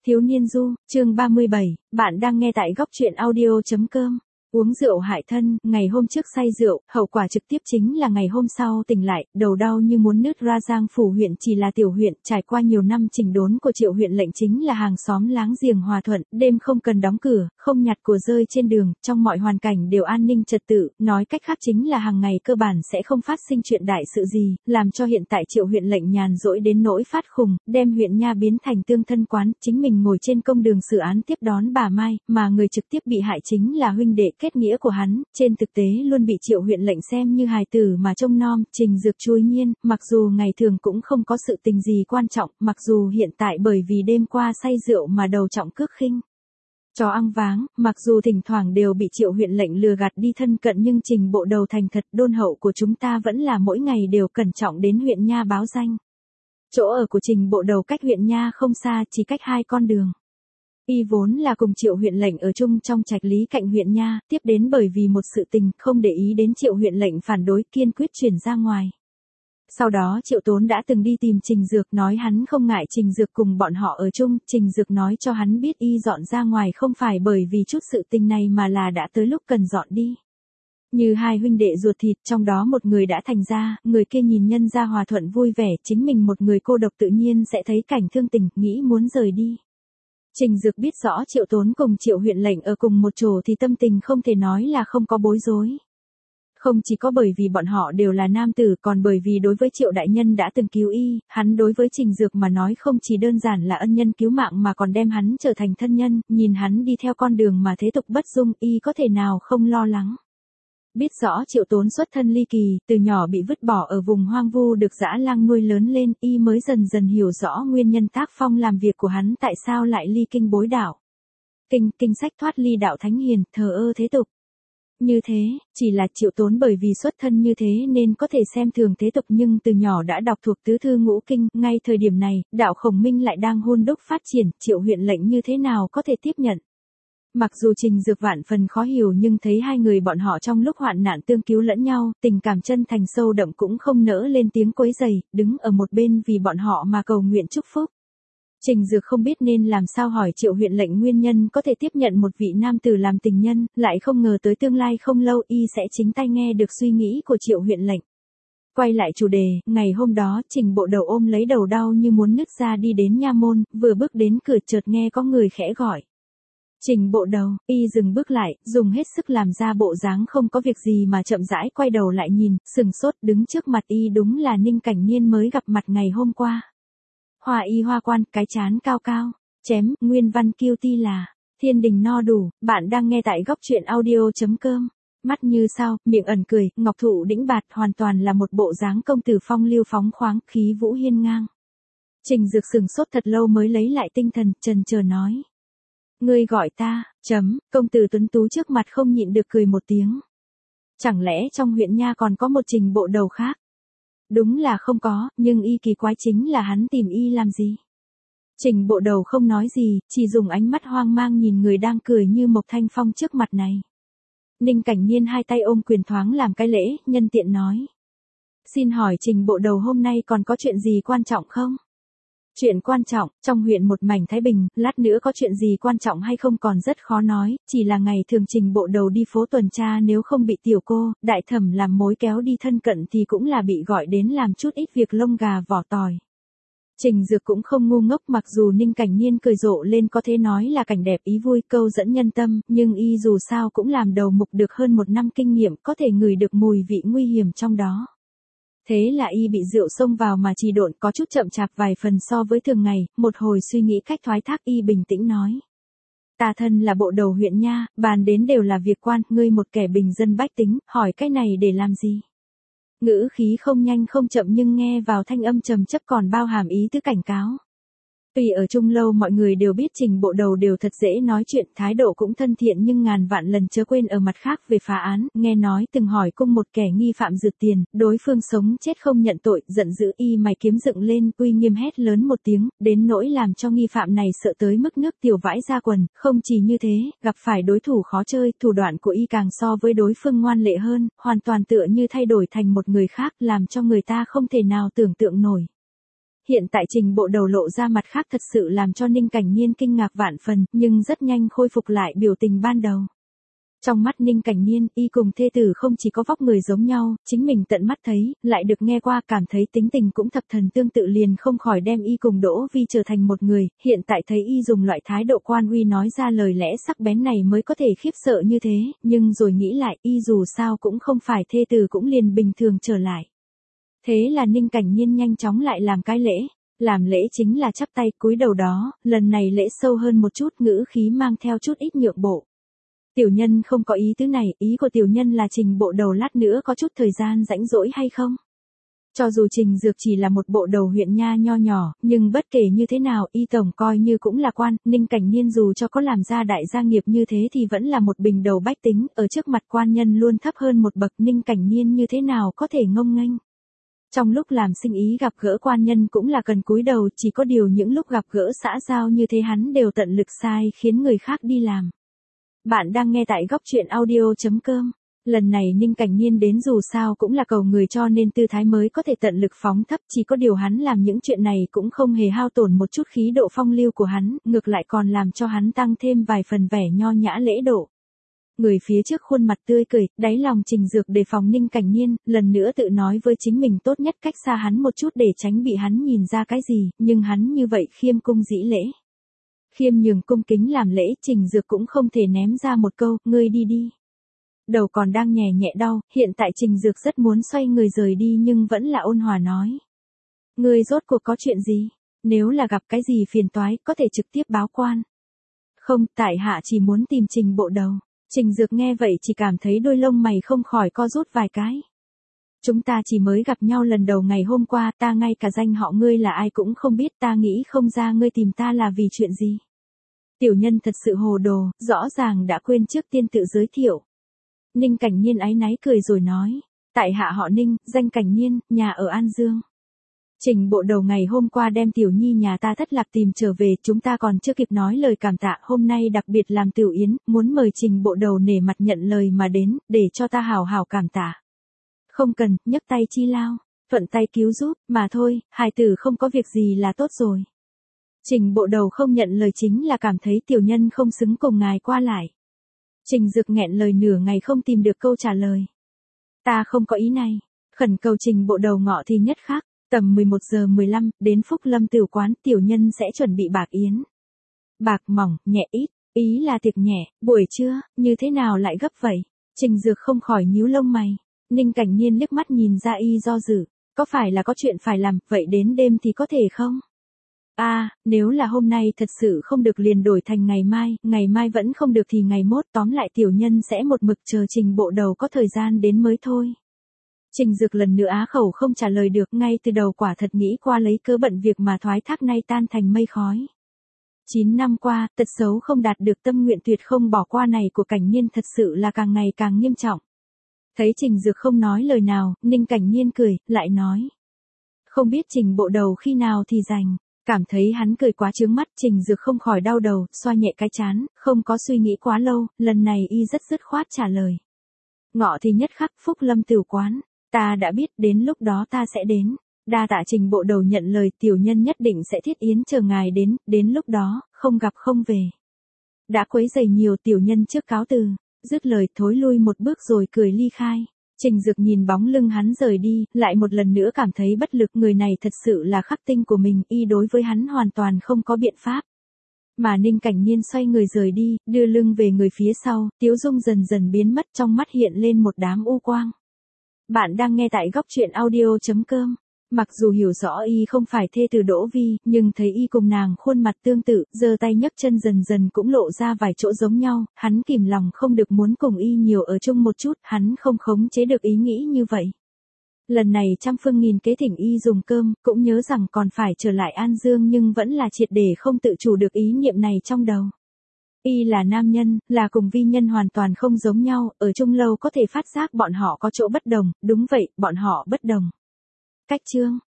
Thiếu niên du, chương 37, bạn đang nghe tại góc truyện audio.com. Uống rượu hại thân, ngày hôm trước say rượu, hậu quả trực tiếp chính là ngày hôm sau tỉnh lại, đầu đau như muốn nứt ra. Giang Phủ huyện chỉ là tiểu huyện, trải qua nhiều năm chỉnh đốn của Triệu huyện lệnh chính là hàng xóm láng giềng hòa thuận, đêm không cần đóng cửa, không nhặt của rơi trên đường, trong mọi hoàn cảnh đều an ninh trật tự, nói cách khác chính là hàng ngày cơ bản sẽ không phát sinh chuyện đại sự gì, làm cho hiện tại Triệu huyện lệnh nhàn rỗi đến nỗi phát khùng, đem huyện nha biến thành tương thân quán, chính mình ngồi trên công đường xử án tiếp đón bà Mai, mà người trực tiếp bị hại chính là huynh đệ kết nghĩa của hắn, trên thực tế luôn bị Triệu huyện lệnh xem như hài tử mà trông nom. Trình Dược Chuối nhiên, mặc dù ngày thường cũng không có sự tình gì quan trọng, mặc dù hiện tại bởi vì đêm qua say rượu mà đầu trọng cước khinh chó ăn váng, mặc dù thỉnh thoảng đều bị Triệu huyện lệnh lừa gạt đi thân cận, nhưng Trình bộ đầu thành thật đôn hậu của chúng ta vẫn là mỗi ngày đều cẩn trọng đến huyện nha báo danh. Chỗ ở của Trình bộ đầu cách huyện nha không xa, chỉ cách 2 con đường. Y vốn là cùng Triệu huyện lệnh ở chung trong trạch lý cạnh huyện nha, tiếp đến bởi vì một sự tình không để ý đến Triệu huyện lệnh phản đối, kiên quyết chuyển ra ngoài. Sau đó Triệu Tốn đã từng đi tìm Trình Dược, nói hắn không ngại Trình Dược cùng bọn họ ở chung, Trình Dược nói cho hắn biết y dọn ra ngoài không phải bởi vì chút sự tình này mà là đã tới lúc cần dọn đi. Như hai huynh đệ ruột thịt, trong đó một người đã thành ra, người kia nhìn nhân gia hòa thuận vui vẻ, chính mình một người cô độc tự nhiên sẽ thấy cảnh thương tình, nghĩ muốn rời đi. Trình Dược biết rõ Triệu Tốn cùng Triệu huyện lệnh ở cùng một chỗ thì tâm tình không thể nói là không có bối rối. Không chỉ có bởi vì bọn họ đều là nam tử, còn bởi vì đối với Triệu đại nhân đã từng cứu y, hắn đối với Trình Dược mà nói không chỉ đơn giản là ân nhân cứu mạng mà còn đem hắn trở thành thân nhân, nhìn hắn đi theo con đường mà thế tục bất dung, y có thể nào không lo lắng. Biết rõ Triệu Tốn xuất thân ly kỳ, từ nhỏ bị vứt bỏ ở vùng hoang vu được dã lang nuôi lớn lên, y mới dần dần hiểu rõ nguyên nhân tác phong làm việc của hắn tại sao lại ly kinh bối đạo. Kinh sách thoát ly đạo thánh hiền, thờ ơ thế tục. Như thế, chỉ là Triệu Tốn bởi vì xuất thân như thế nên có thể xem thường thế tục, nhưng từ nhỏ đã đọc thuộc tứ thư ngũ kinh, ngay thời điểm này, đạo Khổng Minh lại đang hun đúc phát triển, Triệu huyện lệnh như thế nào có thể tiếp nhận. Mặc dù Trình Dược vạn phần khó hiểu nhưng thấy hai người bọn họ trong lúc hoạn nạn tương cứu lẫn nhau, tình cảm chân thành sâu đậm cũng không nỡ lên tiếng quấy rầy, đứng ở một bên vì bọn họ mà cầu nguyện chúc phúc. Trình Dược không biết nên làm sao hỏi Triệu huyện lệnh nguyên nhân có thể tiếp nhận một vị nam tử làm tình nhân, lại không ngờ tới tương lai không lâu y sẽ chính tay nghe được suy nghĩ của Triệu huyện lệnh. Quay lại chủ đề, ngày hôm đó Trình bộ đầu ôm lấy đầu đau như muốn nứt ra đi đến nha môn, vừa bước đến cửa chợt nghe có người khẽ gọi. Trình bộ đầu, y dừng bước lại, dùng hết sức làm ra bộ dáng không có việc gì mà chậm rãi quay đầu lại nhìn, sừng sốt, đứng trước mặt y đúng là Ninh Cảnh Niên mới gặp mặt ngày hôm qua. Hoa y hoa quan, cái trán cao cao, chém, nguyên văn kiêu ti là, thiên đình no đủ, bạn đang nghe tại góc truyện audio.com. Mắt như sao, miệng ẩn cười, ngọc thụ đĩnh bạt, hoàn toàn là một bộ dáng công tử phong lưu phóng khoáng, khí vũ hiên ngang. Trình Dược sừng sốt thật lâu mới lấy lại tinh thần, chần chờ nói. Ngươi gọi ta, công tử tuấn tú trước mặt không nhịn được cười một tiếng. Chẳng lẽ trong huyện nha còn có một Trình bộ đầu khác? Đúng là không có, nhưng y kỳ quái chính là hắn tìm y làm gì? Trình bộ đầu không nói gì, chỉ dùng ánh mắt hoang mang nhìn người đang cười như Mộc Thanh Phong trước mặt này. Ninh Cảnh Niên hai tay ôm quyền thoáng làm cái lễ, nhân tiện nói. Xin hỏi Trình bộ đầu hôm nay còn có chuyện gì quan trọng không? Chuyện quan trọng, trong huyện một mảnh thái bình, lát nữa có chuyện gì quan trọng hay không còn rất khó nói, chỉ là ngày thường Trình bộ đầu đi phố tuần tra nếu không bị tiểu cô, đại thẩm làm mối kéo đi thân cận thì cũng là bị gọi đến làm chút ít việc lông gà vỏ tỏi. Trình Dược cũng không ngu ngốc, mặc dù Ninh Cảnh Niên cười rộ lên có thể nói là cảnh đẹp ý vui câu dẫn nhân tâm, nhưng y dù sao cũng làm đầu mục được hơn 1 năm kinh nghiệm, có thể ngửi được mùi vị nguy hiểm trong đó. Thế là y bị rượu xông vào mà trì độn, có chút chậm chạp vài phần so với thường ngày, một hồi suy nghĩ cách thoái thác y bình tĩnh nói. Ta thân là bộ đầu huyện nha, bàn đến đều là việc quan, ngươi một kẻ bình dân bách tính, hỏi cái này để làm gì? Ngữ khí không nhanh không chậm nhưng nghe vào thanh âm trầm chấp còn bao hàm ý tứ cảnh cáo. Tuy ở chung lâu mọi người đều biết Trình bộ đầu đều thật dễ nói chuyện, thái độ cũng thân thiện nhưng ngàn vạn lần chớ quên ở mặt khác về phá án, nghe nói từng hỏi cung một kẻ nghi phạm rượt tiền, đối phương sống chết không nhận tội, giận dữ y mày kiếm dựng lên, uy nghiêm hét lớn một tiếng, đến nỗi làm cho nghi phạm này sợ tới mức nước tiểu vãi ra quần, không chỉ như thế, gặp phải đối thủ khó chơi, thủ đoạn của y càng so với đối phương ngoan lệ hơn, hoàn toàn tựa như thay đổi thành một người khác, làm cho người ta không thể nào tưởng tượng nổi. hiện tại Trình Bộ Đầu lộ ra mặt khác thật sự làm cho Ninh Cảnh Nhiên kinh ngạc vạn phần, nhưng rất nhanh khôi phục lại biểu tình ban đầu. Trong mắt Ninh Cảnh Nhiên, y cùng thê tử không chỉ có vóc người giống nhau, chính mình tận mắt thấy, lại được nghe qua, cảm thấy tính tình cũng thập thần tương tự, liền không khỏi đem y cùng Đỗ Vi trở thành một người, hiện tại thấy y dùng loại thái độ quan uy nói ra lời lẽ sắc bén này mới có thể khiếp sợ như thế, nhưng rồi nghĩ lại, y dù sao cũng không phải thê tử cũng liền bình thường trở lại. Thế là Ninh Cảnh Nhiên nhanh chóng lại làm cái lễ. Làm lễ chính là chắp tay cúi đầu đó, lần này lễ sâu hơn một chút, ngữ khí mang theo chút ít nhượng bộ. Tiểu nhân không có ý tứ này, ý của tiểu nhân là Trình Bộ Đầu lát nữa có chút thời gian rảnh rỗi hay không? Cho dù Trình Dược chỉ là một bộ đầu huyện nha nho nhỏ, nhưng bất kể như thế nào, y tổng coi như cũng là quan, Ninh Cảnh Nhiên dù cho có làm ra đại gia nghiệp như thế thì vẫn là một bình đầu bách tính, ở trước mặt quan nhân luôn thấp hơn một bậc, Ninh Cảnh Nhiên như thế nào có thể ngông nghênh. Trong lúc làm sinh ý gặp gỡ quan nhân cũng là cần cúi đầu, chỉ có điều những lúc gặp gỡ xã giao như thế hắn đều tận lực sai khiến người khác đi làm. Bạn đang nghe tại góc truyện audio.com. Lần này Ninh Cảnh Nhiên đến dù sao cũng là cầu người cho nên tư thái mới có thể tận lực phóng thấp, chỉ có điều hắn làm những chuyện này cũng không hề hao tổn một chút khí độ phong lưu của hắn, ngược lại còn làm cho hắn tăng thêm vài phần vẻ nho nhã lễ độ. Người phía trước khuôn mặt tươi cười, đáy lòng Trình Dược đề phòng Ninh Cảnh Nhiên, lần nữa tự nói với chính mình tốt nhất cách xa hắn một chút để tránh bị hắn nhìn ra cái gì, nhưng hắn như vậy khiêm cung dĩ lễ. Khiêm nhường cung kính làm lễ, Trình Dược cũng không thể ném ra một câu, ngươi đi đi. Đầu còn đang nhẹ nhẹ đau, hiện tại Trình Dược rất muốn xoay người rời đi nhưng vẫn là ôn hòa nói. Ngươi rốt cuộc có chuyện gì? Nếu là gặp cái gì phiền toái, có thể trực tiếp báo quan. Không, tại hạ chỉ muốn tìm Trình Bộ Đầu. Trình Dược nghe vậy chỉ cảm thấy đôi lông mày không khỏi co rút vài cái. Chúng ta chỉ mới gặp nhau lần đầu ngày hôm qua, ta ngay cả danh họ ngươi là ai cũng không biết, ta nghĩ không ra ngươi tìm ta là vì chuyện gì. Tiểu nhân thật sự hồ đồ, rõ ràng đã quên trước tiên tự giới thiệu. Ninh Cảnh Nhiên áy náy cười rồi nói, tại hạ họ Ninh, danh Cảnh Nhiên, nhà ở An Dương. Trình Bộ Đầu ngày hôm qua đem Tiểu Nhi nhà ta thất lạc tìm trở về, chúng ta còn chưa kịp nói lời cảm tạ, hôm nay đặc biệt làm tiểu yến, muốn mời Trình Bộ Đầu nể mặt nhận lời mà đến, để cho ta hào hào cảm tạ. Không cần, nhấc tay chi lao, thuận tay cứu giúp, mà thôi, hài tử không có việc gì là tốt rồi. Trình Bộ Đầu không nhận lời chính là cảm thấy tiểu nhân không xứng cùng ngài qua lại. Trình Dược nghẹn lời nửa ngày không tìm được câu trả lời. Ta không có ý này, khẩn cầu Trình Bộ Đầu ngọ thì nhất khác. Tầm 11 giờ 15, đến Phúc Lâm Tiểu Quán, tiểu nhân sẽ chuẩn bị bạc yến. Bạc mỏng, nhẹ ít, ý là tiệc nhẹ, buổi trưa, như thế nào lại gấp vậy? Trình Dược không khỏi nhíu lông mày. Ninh Cảnh Nhiên liếc mắt nhìn ra y do dự, có phải là có chuyện phải làm, vậy đến đêm thì có thể không? Nếu là hôm nay thật sự không được liền đổi thành ngày mai vẫn không được thì ngày mốt, tóm lại tiểu nhân sẽ một mực chờ Trình Bộ Đầu có thời gian đến mới thôi. Trình Dược lần nữa á khẩu không trả lời được, ngay từ đầu quả thật nghĩ qua lấy cớ bận việc mà thoái thác nay tan thành mây khói. 9 năm qua, tật xấu không đạt được tâm nguyện tuyệt không bỏ qua này của Cảnh Nhiên thật sự là càng ngày càng nghiêm trọng. Thấy Trình Dược không nói lời nào, Ninh Cảnh Nhiên cười, lại nói. Không biết Trình Bộ Đầu khi nào thì rảnh. Cảm thấy hắn cười quá chướng mắt, Trình Dược không khỏi đau đầu, xoa nhẹ cái trán, không có suy nghĩ quá lâu, lần này y rất dứt khoát trả lời. Ngọ thì nhất khắc, Phúc Lâm Tiểu Quán. Ta đã biết, đến lúc đó ta sẽ đến. Đa tạ Trình Bộ Đầu nhận lời, tiểu nhân nhất định sẽ thiết yến chờ ngài đến lúc đó, không gặp không về. Đã quấy rầy nhiều, tiểu nhân trước cáo từ, dứt lời thối lui một bước rồi cười ly khai. Trình Dược nhìn bóng lưng hắn rời đi, lại một lần nữa cảm thấy bất lực, người này thật sự là khắc tinh của mình, y đối với hắn hoàn toàn không có biện pháp. Mà Ninh Cảnh Nhiên xoay người rời đi, đưa lưng về người phía sau, tiếu dung dần dần biến mất, trong mắt hiện lên một đám u quang. Bạn đang nghe tại góc truyện audio.com. Mặc dù hiểu rõ y không phải thê từ Đỗ Vi, nhưng thấy y cùng nàng khuôn mặt tương tự, giơ tay nhấc chân dần dần cũng lộ ra vài chỗ giống nhau, hắn kìm lòng không được muốn cùng y nhiều ở chung một chút, hắn không khống chế được ý nghĩ như vậy. Lần này trăm phương nghìn kế thỉnh y dùng cơm, cũng nhớ rằng còn phải trở lại An Dương nhưng vẫn là triệt để không tự chủ được ý niệm này trong đầu. Y là nam nhân, là cùng vi nhân hoàn toàn không giống nhau, ở chung lâu có thể phát giác bọn họ có chỗ bất đồng, đúng vậy, bọn họ bất đồng. Cách chương